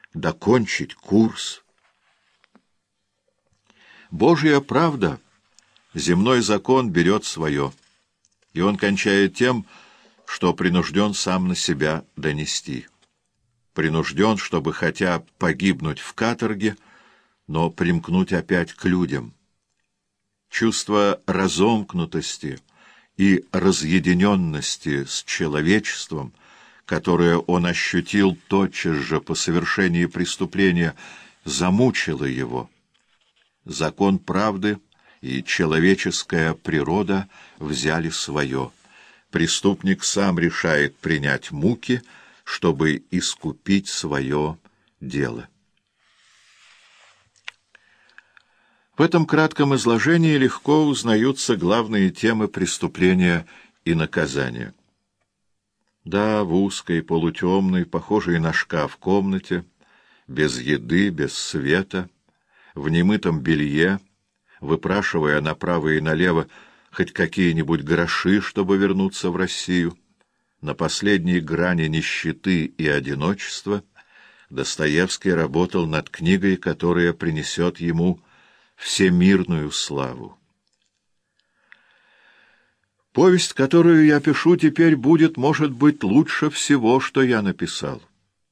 докончить курс. Божья правда, земной закон берет свое, и он кончает тем, что принужден сам на себя донести. Принужден, чтобы хотя погибнуть в каторге, но примкнуть опять к людям. Чувство разомкнутости и разъединенности с человечеством, которое он ощутил тотчас же по совершении преступления, замучило его. Закон правды и человеческая природа взяли свое. Преступник сам решает принять муки, чтобы искупить свое дело. В этом кратком изложении легко узнаются главные темы преступления и наказания. Да, в узкой, полутемной, похожей на шкаф комнате, без еды, без света, в немытом белье, выпрашивая направо и налево хоть какие-нибудь гроши, чтобы вернуться в Россию, на последней грани нищеты и одиночества, Достоевский работал над книгой, которая принесет ему всемирную славу. Повесть, которую я пишу теперь, будет, может быть, лучше всего, что я написал.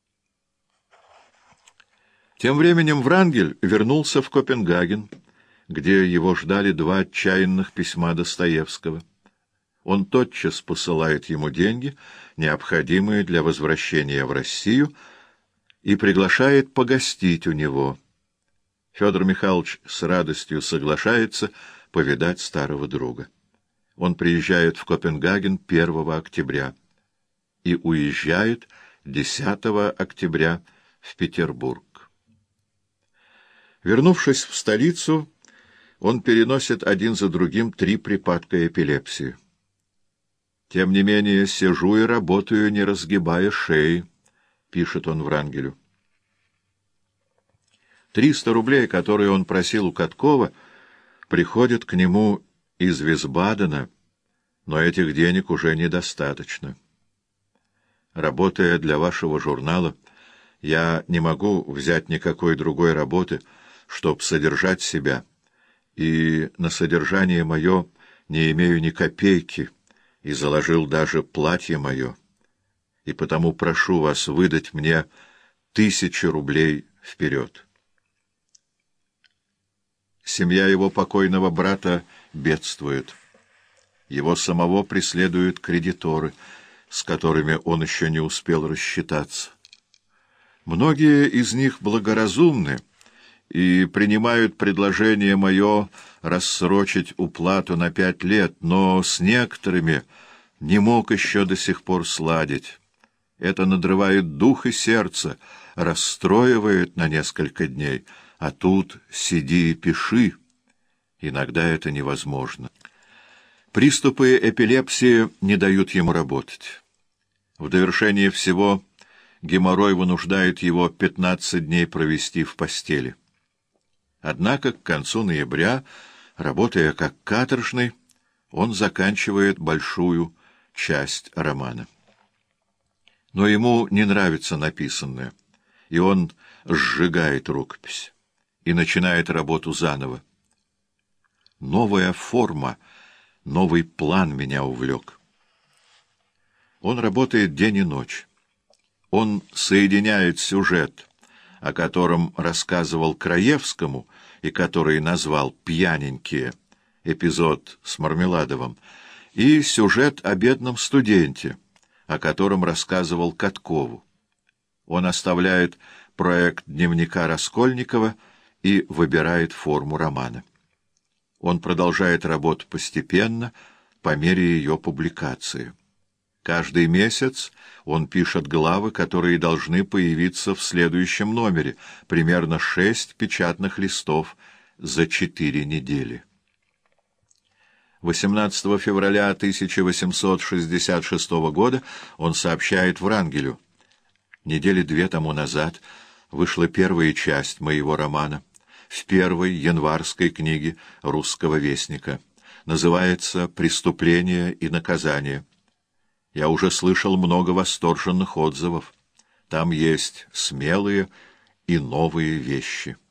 Тем временем Врангель вернулся в Копенгаген, где его ждали 2 отчаянных письма Достоевского. Он тотчас посылает ему деньги, необходимые для возвращения в Россию, и приглашает погостить у него. Федор Михайлович с радостью соглашается повидать старого друга. Он приезжает в Копенгаген 1 октября и уезжает 10 октября в Петербург. Вернувшись в столицу, он переносит один за другим 3 припадка эпилепсии. «Тем не менее, сижу и работаю, не разгибая шеи», — пишет он Врангелю. 300 рублей, которые он просил у Каткова, приходят к нему из Висбадена, но этих денег уже недостаточно. Работая для вашего журнала, я не могу взять никакой другой работы, чтобы содержать себя, и на содержание мое не имею ни копейки, и заложил даже платье мое, и потому прошу вас выдать мне 1000 рублей вперед. Семья его покойного брата бедствует. Его самого преследуют кредиторы, с которыми он еще не успел рассчитаться. Многие из них благоразумны и принимают предложение мое рассрочить уплату на 5 лет, но с некоторыми не мог еще до сих пор сладить. Это надрывает дух и сердце, расстроивает на несколько дней, а тут сиди и пиши. Иногда это невозможно. Приступы эпилепсии не дают ему работать. В довершение всего геморрой вынуждает его 15 дней провести в постели. Однако к концу ноября, работая как каторжный, он заканчивает большую часть романа. Но ему не нравится написанное, и он сжигает рукопись и начинает работу заново. Новая форма, новый план меня увлек. Он работает день и ночь. Он соединяет сюжет, о котором рассказывал Краевскому и который назвал «Пьяненькие», эпизод с Мармеладовым, и сюжет о бедном студенте, о котором рассказывал Каткову. Он оставляет проект дневника Раскольникова и выбирает форму романа. Он продолжает работу постепенно, по мере ее публикации. Каждый месяц он пишет главы, которые должны появиться в следующем номере, примерно 6 печатных листов за 4 недели. 18 февраля 1866 года он сообщает Врангелю: «Недели 2 тому назад вышла первая часть моего романа в первой январской книге «Русского вестника». Называется «Преступление и наказание». Я уже слышал много восторженных отзывов. Там есть смелые и новые вещи.